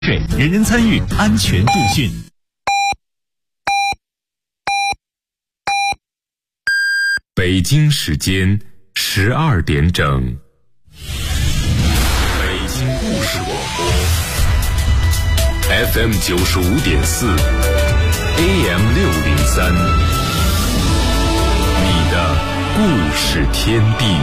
人人参与，安全度训。 北京时间12点整，北京故事广播 FM 95.4 AM 603，你的故事天地。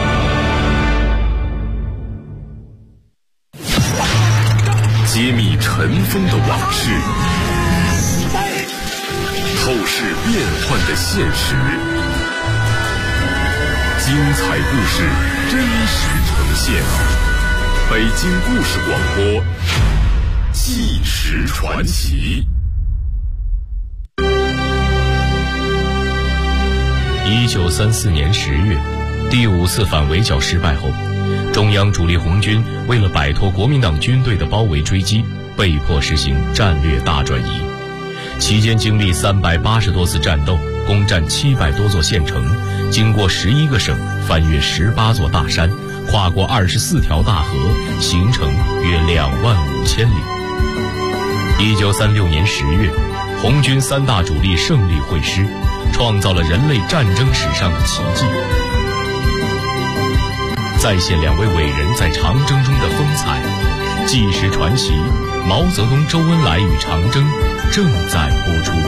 揭秘尘封的往事，透视变幻的现实，精彩故事真实呈现。北京故事广播，纪实传奇。 1934年10月，第5次反围剿失败后，中央主力红军为了摆脱国民党军队的包围追击，被迫实行战略大转移。期间经历380多次战斗，攻占700多座县城，经过11个省，翻越18座大山，跨过24条大河，行程约25000里。1936年10月，红军3大主力胜利会师，创造了人类战争史上的奇迹。再现2位伟人在长征中的风采，纪实传奇毛泽东、周恩来与长征正在播出。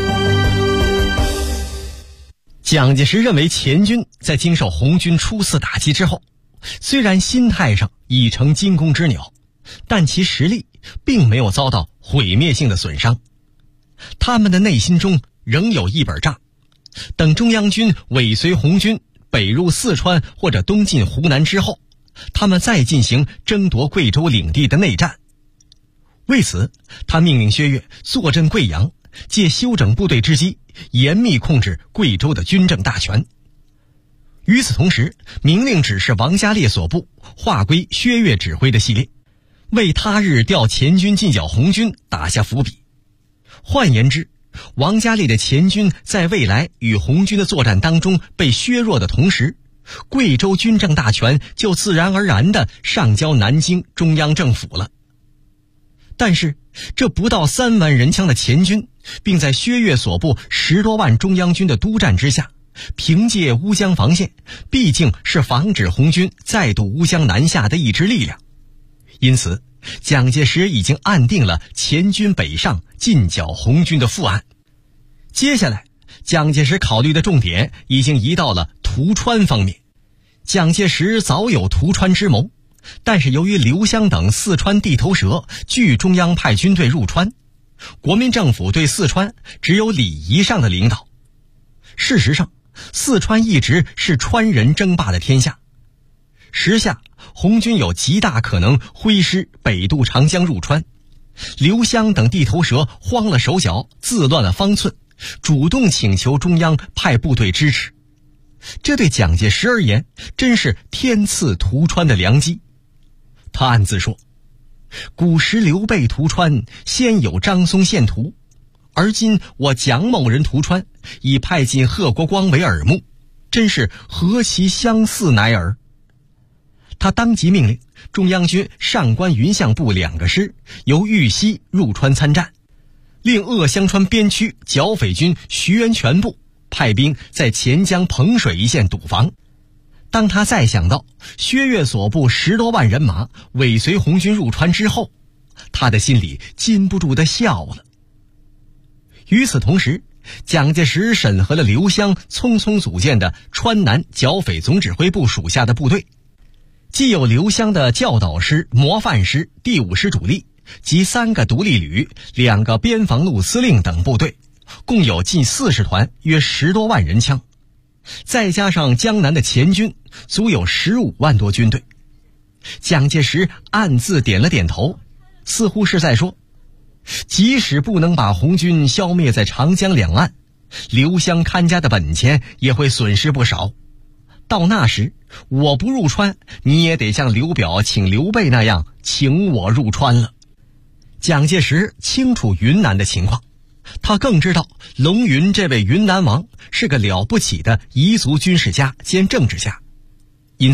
蒋介石认为黔军在经受红军初次打击之后，虽然心态上已成惊弓之鸟，但其实力并没有遭到毁灭性的损伤。他们的内心中仍有一本账，等中央军尾随红军北入四川或者东进湖南之后，他们再进行争夺贵州领地的内战。为此，他命令薛岳坐镇贵阳，借休整部队之机，严密控制贵州的军政大权。与此同时，明令指示王家烈所部划归薛岳指挥的系列，为他日调黔军进剿红军打下伏笔。换言之，王家烈的黔军在未来与红军的作战当中被削弱的同时，贵州军政大权就自然而然地上交南京中央政府了。但是这不到3万人枪的黔军，并在薛岳所部10多万中央军的督战之下，凭借乌江防线，毕竟是防止红军再度乌江南下的一支力量。因此蒋介石已经按定了黔军北上进剿红军的副案。接下来蒋介石考虑的重点已经移到了屠川方面。蒋介石早有屠川之谋，但是由于刘湘等四川地头蛇拒中央派军队入川，国民政府对四川只有礼仪上的领导。事实上，四川一直是川人争霸的天下。时下红军有极大可能挥师北渡长江入川，刘湘等地头蛇慌了手脚，自乱了方寸，主动请求中央派部队支持。这对蒋介石而言真是天赐屠川的良机。他暗自说，古时刘备屠川，先有张松献屠，而今我蒋某人屠川，已派进贺国光为耳目，真是何其相似乃尔。他当即命令中央军上官云相部2个师由豫西入川参战，令鄂湘川边区剿匪军徐源全部派兵在钱江彭水一线堵防。当他再想到薛岳所部10多万人马尾随红军入川之后，他的心里禁不住地笑了。与此同时，蒋介石审核了刘湘匆匆组建的川南剿匪总指挥部属下的部队，既有刘湘的教导师、模范师、第5师主力及3个独立旅、2个边防路司令等部队，共有近40团，约10多万人枪，再加上江南的黔军，足有15万多军队。蒋介石暗自点了点头，似乎是在说，即使不能把红军消灭在长江两岸，刘湘看家的本钱也会损失不少。到那时，我不入川，你也得像刘表请刘备那样请我入川了。蒋介石清楚云南的情况，他更知道龙云这位云南王是个了不起的彝族军事家兼政治家，因此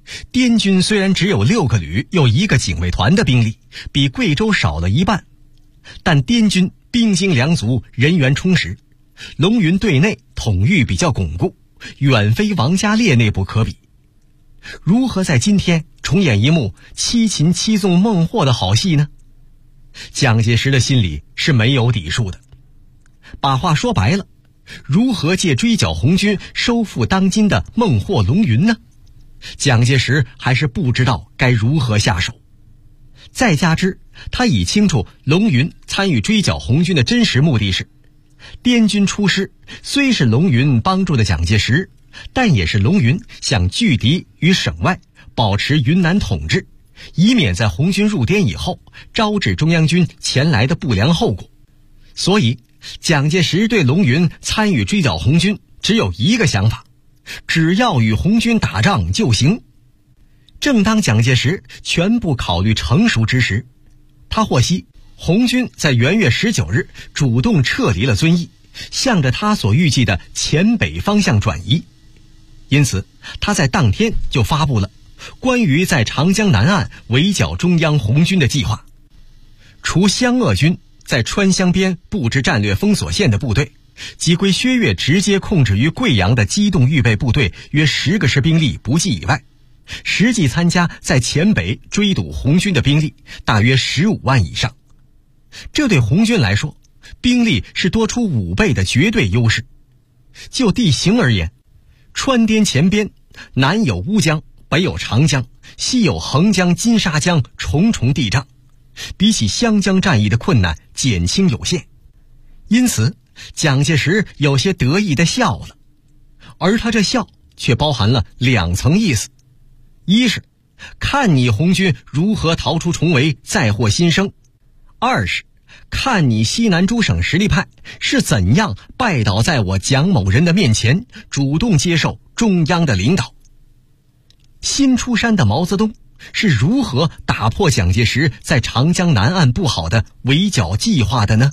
滇军虽然只有6个旅又1个警卫团的兵力，比贵州少了一半，但滇军兵精粮足，人员充实，龙云对内统御比较巩固，远非王家烈内部可比。如何在今天重演一幕七擒七纵孟获的好戏呢？蒋介石的心里是没有底数的。把话说白了，如何借追剿红军收复当今的孟获龙云呢？蒋介石还是不知道该如何下手。再加之他已清楚龙云参与追剿红军的真实目的是，滇军出师虽是龙云帮助的蒋介石，但也是龙云想拒敌于省外，保持云南统治，以免在红军入滇以后招致中央军前来的不良后果。所以蒋介石对龙云参与追剿红军只有一个想法，只要与红军打仗就行。正当蒋介石全部考虑成熟之时，他获悉红军在元月19日主动撤离了遵义，向着他所预计的黔北方向转移。因此他在当天就发布了关于在长江南岸围剿中央红军的计划。除湘鄂军在川湘边布置战略封锁线的部队，即归薛岳直接控制于贵阳的机动预备部队约10个师兵力不计以外，实际参加在黔北追堵红军的兵力大约15万以上。这对红军来说，兵力是多出5倍的绝对优势。就地形而言，川滇黔边南有乌江，北有长江，西有横江、金沙江，重重地障，比起湘江战役的困难减轻有限。因此蒋介石有些得意地笑了，而他这笑却包含了2层意思。一是看你红军如何逃出重围，再获新生；二是看你西南诸省实力派是怎样拜倒在我蒋某人的面前，主动接受中央的领导。新出山的毛泽东是如何打破蒋介石在长江南岸布好的围剿计划的呢？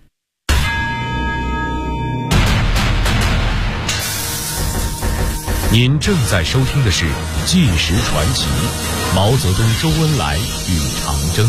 您正在收听的是《纪实传奇》，毛泽东、周恩来与长征。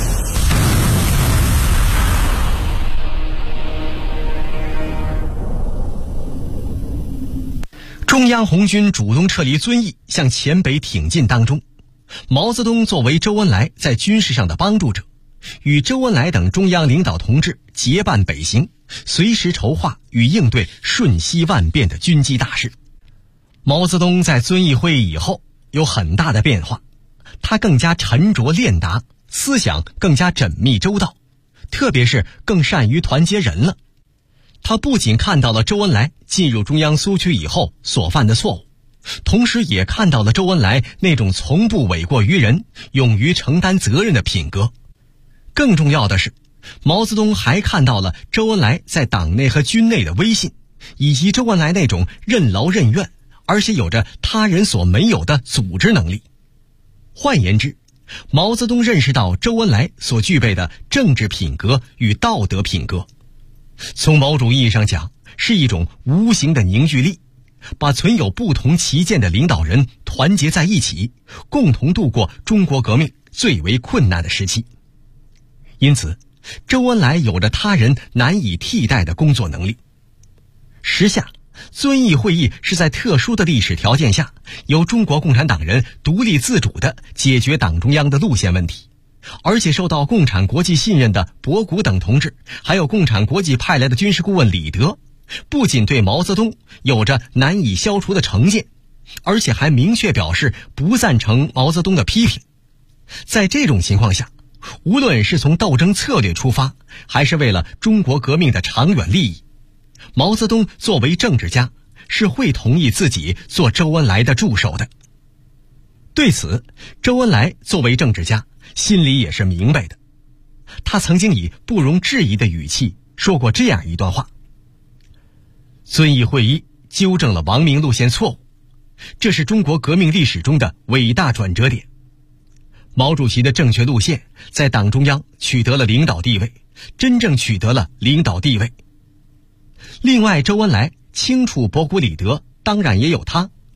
中央红军主动撤离遵义，向黔北挺进当中，毛泽东作为周恩来在军事上的帮助者，与周恩来等中央领导同志结伴北行，随时筹划与应对瞬息万变的军机大事。毛泽东在遵义会议以后有很大的变化，他更加沉着练达，思想更加缜密周到，特别是更善于团结人了。他不仅看到了周恩来进入中央苏区以后所犯的错误，同时也看到了周恩来那种从不诿过于人、勇于承担责任的品格。更重要的是，毛泽东还看到了周恩来在党内和军内的威信，以及周恩来那种任劳任怨而且有着他人所没有的组织能力。换言之，毛泽东认识到周恩来所具备的政治品格与道德品格，从某种意义上讲，是一种无形的凝聚力，把存有不同旗舰的领导人团结在一起，共同度过中国革命最为困难的时期。因此，周恩来有着他人难以替代的工作能力。时下遵义会议是在特殊的历史条件下，由中国共产党人独立自主地解决党中央的路线问题，而且受到共产国际信任的博古等同志，还有共产国际派来的军事顾问李德，不仅对毛泽东有着难以消除的成见，而且还明确表示不赞成毛泽东的批评。在这种情况下，无论是从斗争策略出发，还是为了中国革命的长远利益，毛泽东作为政治家是会同意自己做周恩来的助手的。对此，周恩来作为政治家心里也是明白的。他曾经以不容置疑的语气说过这样一段话：遵义会议纠正了王明路线错误，这是中国革命历史中的伟大转折点。毛主席的正确路线在党中央取得了领导地位，真正取得了领导地位。另外，周恩来清楚博古李德，当然也有他，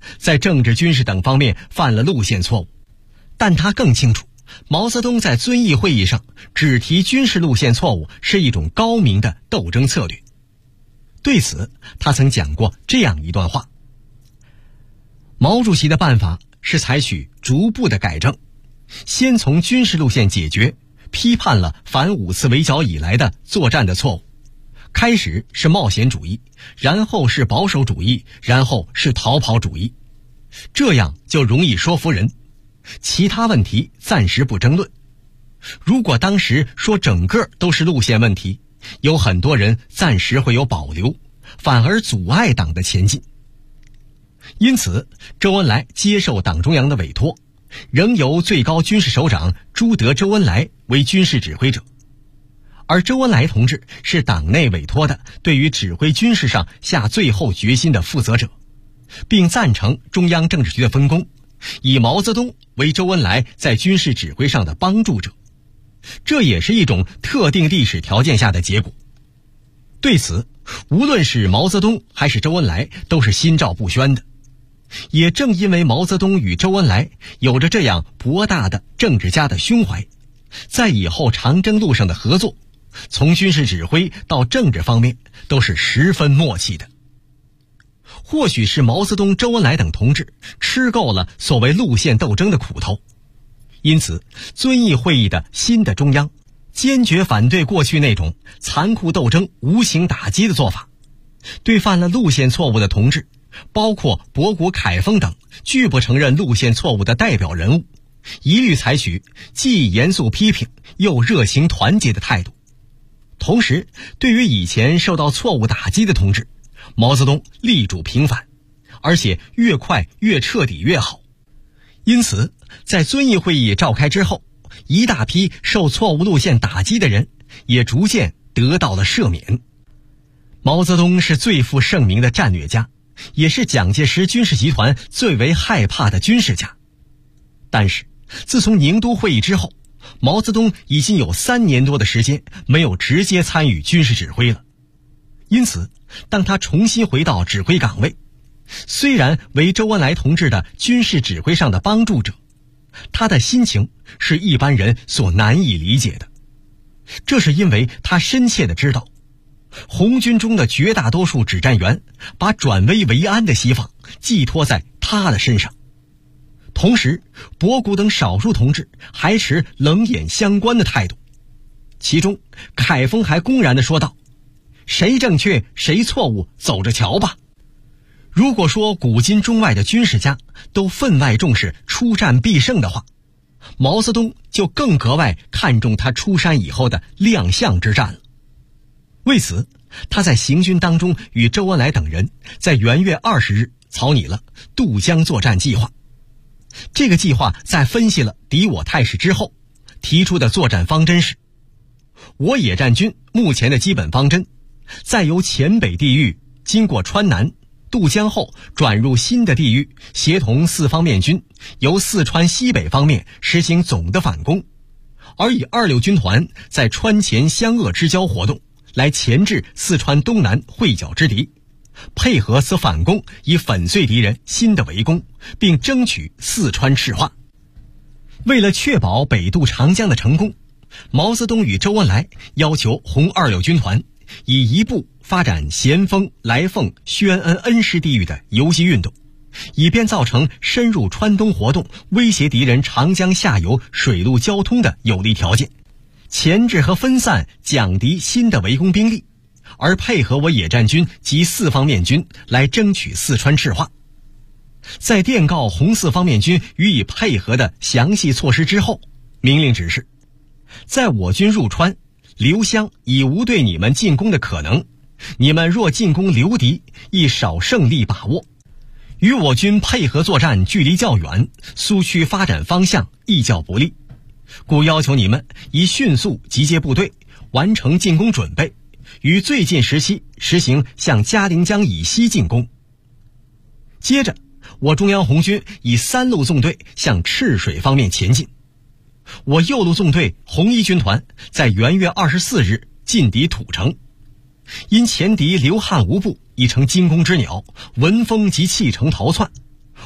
在政治、军事等方面犯了路线错误，但他更清楚，毛泽东在遵义会议上只提军事路线错误是一种高明的斗争策略。对此，他曾讲过这样一段话：毛主席的办法是采取逐步的改正，先从军事路线解决，批判了反5次围剿以来的作战的错误。开始是冒险主义，然后是保守主义，然后是逃跑主义，这样就容易说服人。其他问题暂时不争论。如果当时说整个都是路线问题，有很多人暂时会有保留，反而阻碍党的前进。因此，周恩来接受党中央的委托，仍由最高军事首长朱德周恩来为军事指挥者。而周恩来同志是党内委托的对于指挥军事上下最后决心的负责者，并赞成中央政治局的分工，以毛泽东为周恩来在军事指挥上的帮助者。这也是一种特定历史条件下的结果。对此，无论是毛泽东还是周恩来都是心照不宣的。也正因为毛泽东与周恩来有着这样博大的政治家的胸怀，在以后长征路上的合作，从军事指挥到政治方面都是十分默契的。或许是毛泽东、周恩来等同志吃够了所谓路线斗争的苦头，因此遵义会议的新的中央坚决反对过去那种残酷斗争、无形打击的做法，对犯了路线错误的同志，包括博古、凯丰等拒不承认路线错误的代表人物，一律采取既严肃批评又热情团结的态度。同时，对于以前受到错误打击的同志，毛泽东力主平反，而且越快越彻底越好。因此，在遵义会议召开之后，一大批受错误路线打击的人也逐渐得到了赦免。毛泽东是最负盛名的战略家，也是蒋介石军事集团最为害怕的军事家。但是，自从宁都会议之后，毛泽东已经有3年多的时间没有直接参与军事指挥了。因此，当他重新回到指挥岗位，虽然为周恩来同志的军事指挥上的帮助者，他的心情是一般人所难以理解的。这是因为他深切地知道，红军中的绝大多数指战员把转危为安的希望寄托在他的身上。同时，博古等少数同志还持冷眼相观的态度。其中，凯丰还公然地说道：“谁正确谁错误，走着瞧吧。”如果说古今中外的军事家都分外重视出战必胜的话，毛泽东就更格外看重他出山以后的亮相之战了。为此，他在行军当中与周恩来等人在元月20日草拟了渡江作战计划。这个计划在分析了敌我态势之后，提出的作战方针是：我野战军目前的基本方针，再由黔北地域经过川南渡江后转入新的地域，协同四方面军由四川西北方面实行总的反攻，而以26军团在川黔湘鄂之交活动，来钳制四川东南会剿之敌，配合此反攻，以粉碎敌人新的围攻，并争取四川赤化。为了确保北渡长江的成功，毛泽东与周恩来要求红26军团以一部发展咸丰、来凤、宣恩、恩施地域的游击运动，以便造成深入川东活动、威胁敌人长江下游水陆交通的有利条件，钳制和分散蒋敌新的围攻兵力，而配合我野战军及四方面军来争取四川赤化。在电告红四方面军予以配合的详细措施之后，命令指示：在我军入川刘湘已无对你们进攻的可能，你们若进攻刘敌，亦少胜利把握。与我军配合作战距离较远，苏区发展方向亦较不利，故要求你们以迅速集结部队，完成进攻准备，于最近时期实行向嘉陵江以西进攻。接着，我中央红军以3路纵队向赤水方面前进。我右路纵队红一军团在元月24日进抵土城，因前敌刘汉无部已成惊弓之鸟，闻风即弃城逃窜，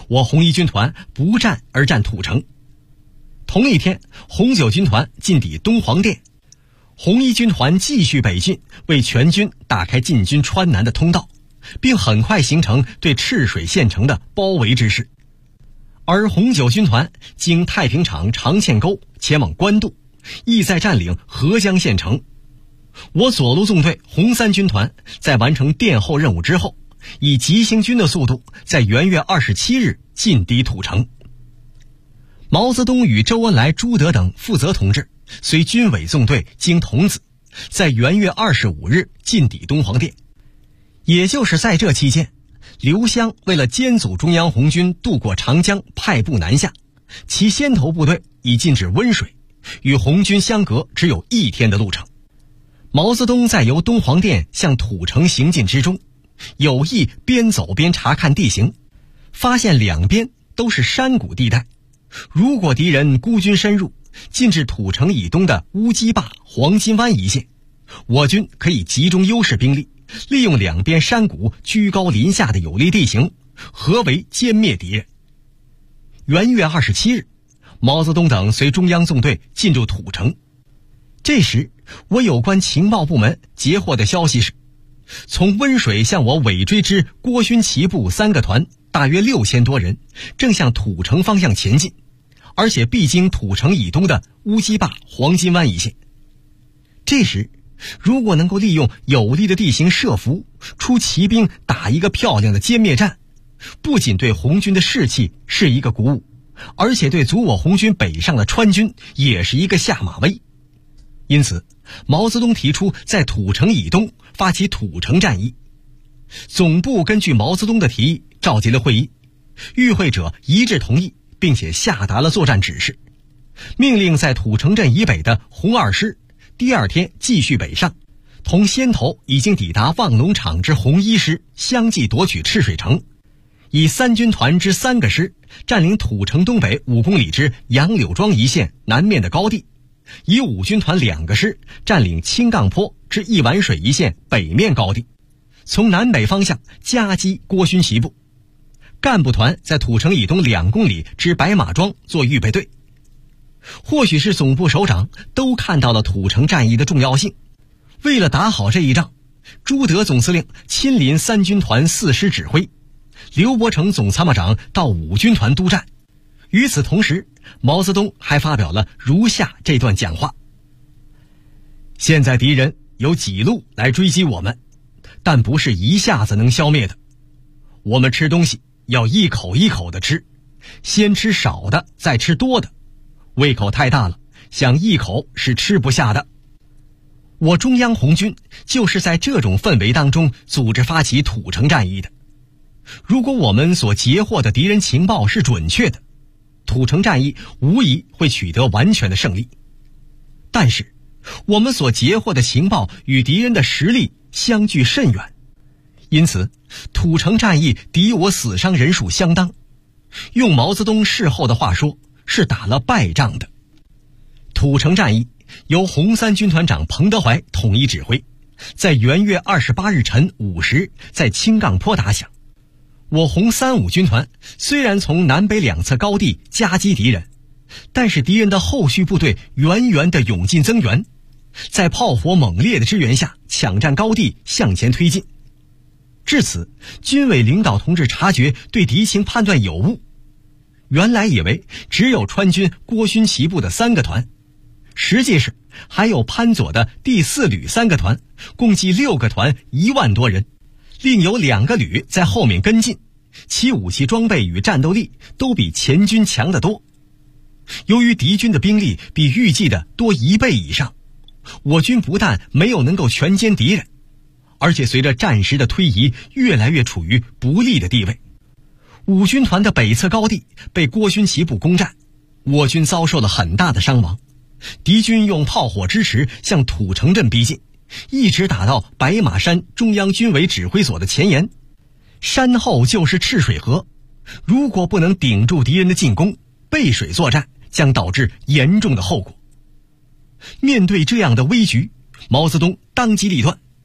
我红一军团不战而占土城。同一天，红九军团进抵东黄店，红一军团继续北进，为全军打开进军川南的通道，并很快形成对赤水县城的包围之势。而红九军团经太平场长堑沟前往官渡，意在占领合江县城。我左路纵队红三军团在完成殿后任务之后，以急行军的速度在元月27日进抵土城。毛泽东与周恩来、朱德等负责同志随军委纵队经桐梓，在元月25日进抵东黄店。也就是在这期间，刘湘为了监阻中央红军渡过长江派部南下，其先头部队已进至温水，与红军相隔只有1天的路程。毛泽东在由东黄店向土城行进之中，有意边走边查看地形，发现两边都是山谷地带，如果敌人孤军深入，进至土城以东的乌鸡坝、黄金湾一线，我军可以集中优势兵力，利用两边山谷居高临下的有利地形，合围歼灭敌人。元月27日，毛泽东等随中央纵队进入土城。这时，我有关情报部门截获的消息是，从温水向我尾追之郭勋旗部3个团大约6000多人，正向土城方向前进，而且必经土城以东的乌鸡坝、黄金湾一线。这时，如果能够利用有利的地形设伏，出骑兵打一个漂亮的歼灭战，不仅对红军的士气是一个鼓舞，而且对阻我红军北上的川军也是一个下马威。因此，毛泽东提出在土城以东发起土城战役。总部根据毛泽东的提议召集了会议，与会者一致同意，并且下达了作战指示，命令在土城镇以北的红二师第二天继续北上，同先头已经抵达望龙场之红一师相继夺取赤水城，以3军团之3个师占领土城东北5公里之杨柳庄一线南面的高地，以5军团2个师占领青杠坡至一碗水一线北面高地，从南北方向夹击郭勋旗部。干部团在土城以东2公里之白马庄做预备队。或许是总部首长都看到了土城战役的重要性，为了打好这一仗，朱德总司令亲临3军团4师指挥，刘伯承总参谋长到5军团督战。与此同时，毛泽东还发表了如下这段讲话：现在敌人有几路来追击我们，但不是一下子能消灭的。我们吃东西要一口一口的吃，先吃少的，再吃多的。胃口太大了，想一口是吃不下的。我中央红军就是在这种氛围当中组织发起土城战役的。如果我们所截获的敌人情报是准确的，土城战役无疑会取得完全的胜利。但是，我们所截获的情报与敌人的实力相距甚远，因此，土城战役敌我死伤人数相当。用毛泽东事后的话说，是打了败仗的。土城战役由红3军团长彭德怀统一指挥，在元月28日晨5时在青杠坡打响。我红3、5军团虽然从南北2侧高地夹击敌人，但是敌人的后续部队源源的涌进增援，在炮火猛烈的支援下抢占高地向前推进。至此，军委领导同志察觉对敌情判断有误，原来以为只有川军郭勋旗部的3个团，实际是还有潘左的第4旅3个团，共计6个团1万多人，另有2个旅在后面跟进，其武器装备与战斗力都比前军强得多。由于敌军的兵力比预计的多1倍以上，我军不但没有能够全歼敌人，而且随着战时的推移越来越处于不利的地位。5军团的北侧高地被郭勋旗部攻占，我军遭受了很大的伤亡。敌军用炮火支持向土城镇逼近，一直打到白马山中央军委指挥所的前沿。山后就是赤水河，如果不能顶住敌人的进攻，背水作战将导致严重的后果。面对这样的危局，毛泽东当机立断，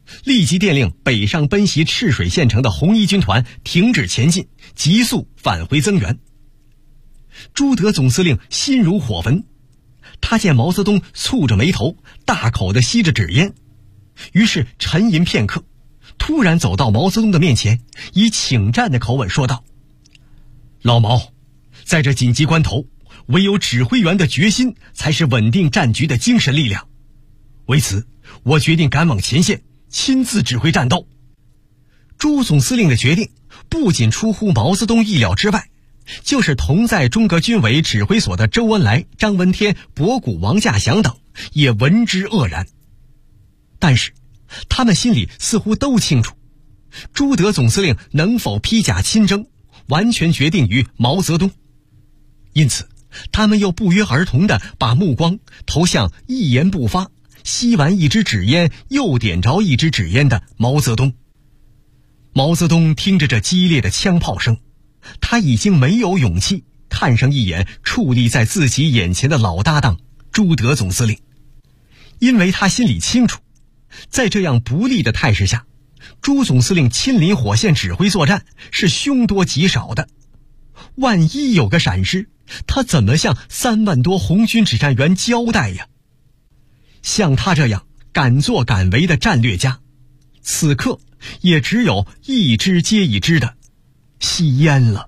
立即电令北上奔袭赤水县城的红一军团停止前进，急速返回增援。朱德总司令心如火焚，他见毛泽东蹙着眉头，大口地吸着纸烟，于是沉吟片刻，突然走到毛泽东的面前，以请战的口吻说道：老毛，在这紧急关头，唯有指挥员的决心才是稳定战局的精神力量。为此，我决定赶往前线，亲自指挥战斗。朱总司令的决定不仅出乎毛泽东意料之外，就是同在中革军委指挥所的周恩来、张闻天、博古、王稼祥等也闻之愕然。但是他们心里似乎都清楚，朱德总司令能否披甲亲征，完全决定于毛泽东。因此他们又不约而同地把目光投向一言不发，吸完一支纸烟又点着一支纸烟的毛泽东。毛泽东听着这激烈的枪炮声，他已经没有勇气看上一眼矗立在自己眼前的老搭档朱德总司令，因为他心里清楚，在这样不利的态势下，朱总司令亲临火线指挥作战是凶多吉少的。万一有个闪失，他怎么向3万多红军指战员交代呀？像他这样敢作敢为的战略家，此刻也只有一支接一支的吸烟了。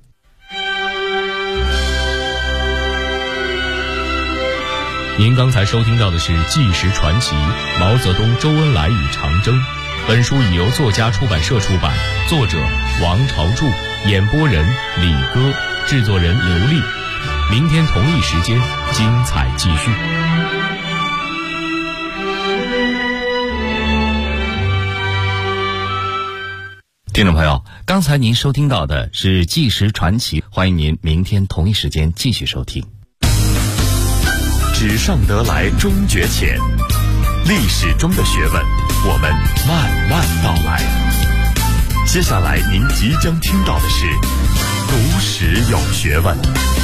您刚才收听到的是《纪实传奇：毛泽东、周恩来与长征》。本书已由作家出版社出版，作者王朝柱，演播人李歌，制作人刘丽。明天同一时间，精彩继续。 听众朋友，刚才您收听到的是《纪实传奇》，欢迎您明天同一时间继续收听。 纸上得来终觉浅，历史中的学问，我们慢慢道来。接下来您即将听到的是读史有学问。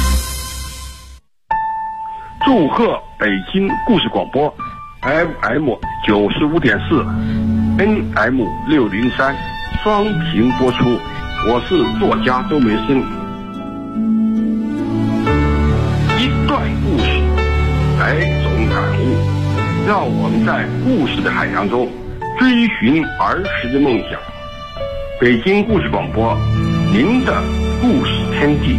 祝贺北京故事广播 FM 95.4 NM 603双频播出，我是作家周梅生。一段故事，百种感悟，让我们在故事的海洋中追寻儿时的梦想。北京故事广播，您的故事天地。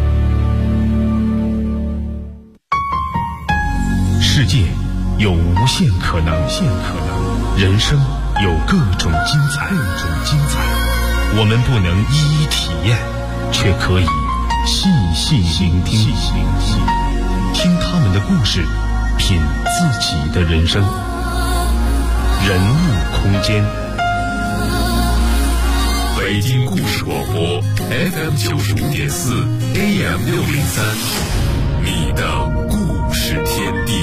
世界有无限可能，人生有各种精彩。我们不能一一体验，却可以细细聆听，听他们的故事，品自己的人生。人物空间，北京故事广播 FM 95.4 AM 603，你的故事天地。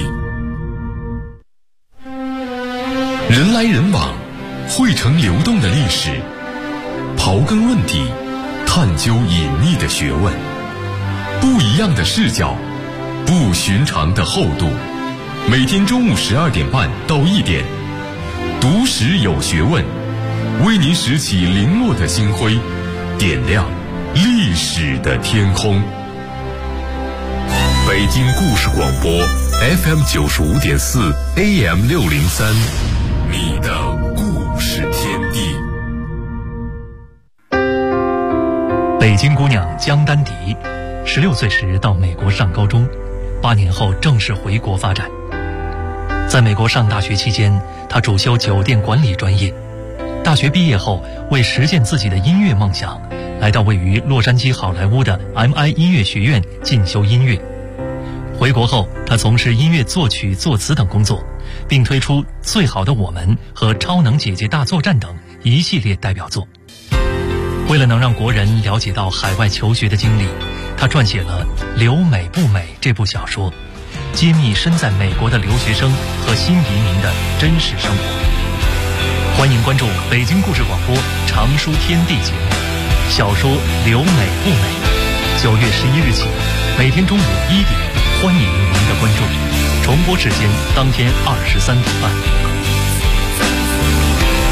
人来人往，汇成流动的历史，刨根问底，探究隐秘的学问，不一样的视角，不寻常的厚度。每天中午12点半到1点，读史有学问，为您拾起零落的星辉，点亮历史的天空。北京故事广播 FM 95.4 AM 603，你的故事天地。 北京姑娘江丹迪，16岁时到美国上高中，8年后正式回国发展。在美国上大学期间，她主修酒店管理专业。大学毕业后，为实现自己的音乐梦想，来到位于洛杉矶好莱坞的 MI 音乐学院进修音乐。回国后，她从事音乐作曲、作词等工作，并推出《最好的我们》和《超能姐姐大作战》等一系列代表作。为了能让国人了解到海外求学的经历，她撰写了《留美不美》这部小说，揭秘身在美国的留学生和新移民的真实生活。欢迎关注北京故事广播常书天地节目，小说《留美不美》，9月11日起，每天中午1点，欢迎您的关注。重播时间当天23点半。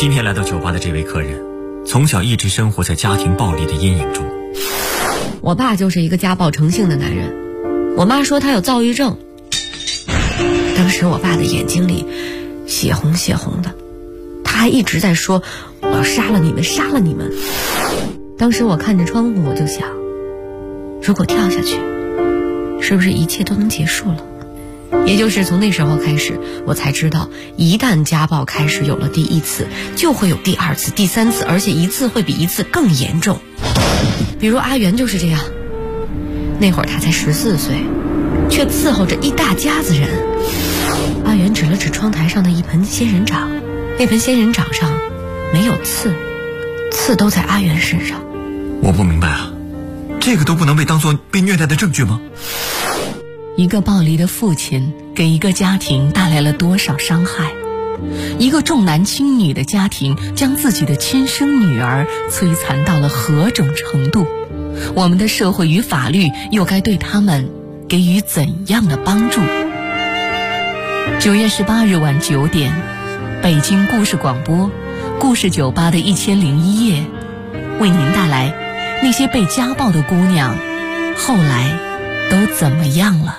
今天来到酒吧的这位客人，从小一直生活在家庭暴力的阴影中。 我爸就是一个家暴成性的男人，我妈说他有躁郁症。当时我爸的眼睛里血红血红的，他还一直在说我要杀了你们，杀了你们。当时我看着窗户，我就想，如果跳下去，是不是一切都能结束了？也就是从那时候开始，我才知道，一旦家暴开始有了第一次，就会有第二次、第三次，而且一次会比一次更严重。比如阿元就是这样，那会儿他才14岁，却伺候着一大家子人。阿元指了指窗台上的一盆仙人掌，那盆仙人掌上没有刺，刺都在阿元身上。 我不明白啊，这个都不能被当作被虐待的证据吗？ 一个暴力的父亲给一个家庭带来了多少伤害？一个重男轻女的家庭将自己的亲生女儿摧残到了何种程度？我们的社会与法律又该对他们给予怎样的帮助？9月18日晚9点，北京故事广播故事酒吧的1001夜，为您带来那些被家暴的姑娘后来都怎么样了。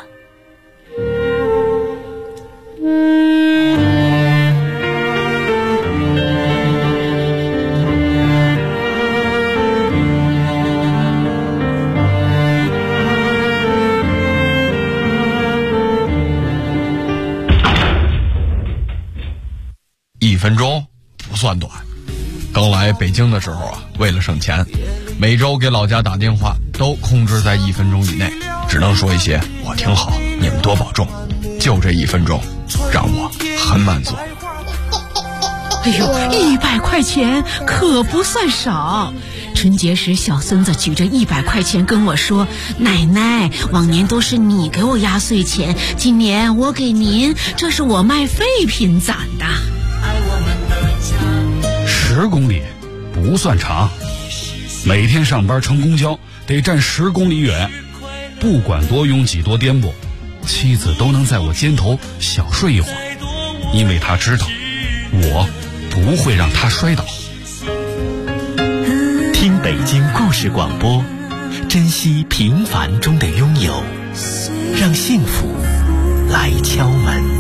1分钟不算短。刚来北京的时候啊，为了省钱，每周给老家打电话都控制在1分钟以内，只能说一些我挺好，你们多保重。就这1分钟让我很满足。 哎呦，100块钱可不算少。春节时小孙子举着100块钱跟我说，奶奶，往年都是你给我压岁钱，今年我给您，这是我卖废品攒的。 10公里不算长，每天上班乘公交得站10公里远，不管多拥挤多颠簸，妻子都能在我肩头小睡一会儿，因为她知道我不会让她摔倒。 听北京故事广播，珍惜平凡中的拥有，让幸福来敲门。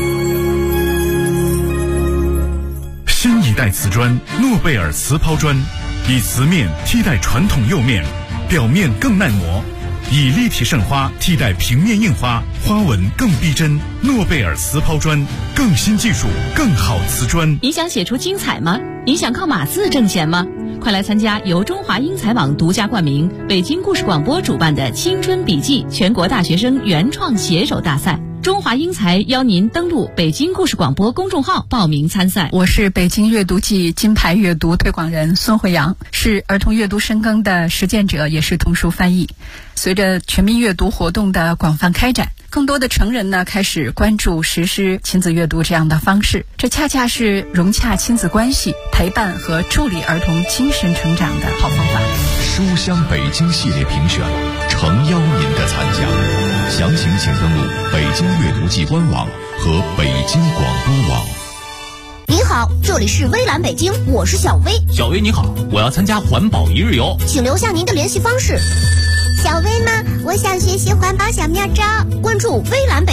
新一代瓷砖诺贝尔瓷抛砖，以瓷面替代传统釉面，表面更耐磨，以立体渗花替代平面印花，花纹更逼真。诺贝尔瓷抛砖，更新技术，更好瓷砖。 你想写出精彩吗？你想靠码字挣钱吗？快来参加由中华英才网独家冠名、北京故事广播主办的青春笔记全国大学生原创写手大赛。中华英才邀您登录北京故事广播公众号报名参赛。 我是北京阅读季金牌阅读推广人孙慧阳，是儿童阅读深耕的实践者，也是童书翻译。随着全民阅读活动的广泛开展，更多的成人呢开始关注实施亲子阅读这样的方式，这恰恰是融洽亲子关系、陪伴和助力儿童精神成长的好方法。 书香北京系列评选诚邀您的参加，详情请登录北京阅读季官网和北京广播网。 您好，这里是微蓝北京，我是小薇。 小薇你好，我要参加环保一日游， 请留下您的联系方式。 小薇吗？我想学习环保小妙招， 关注微蓝北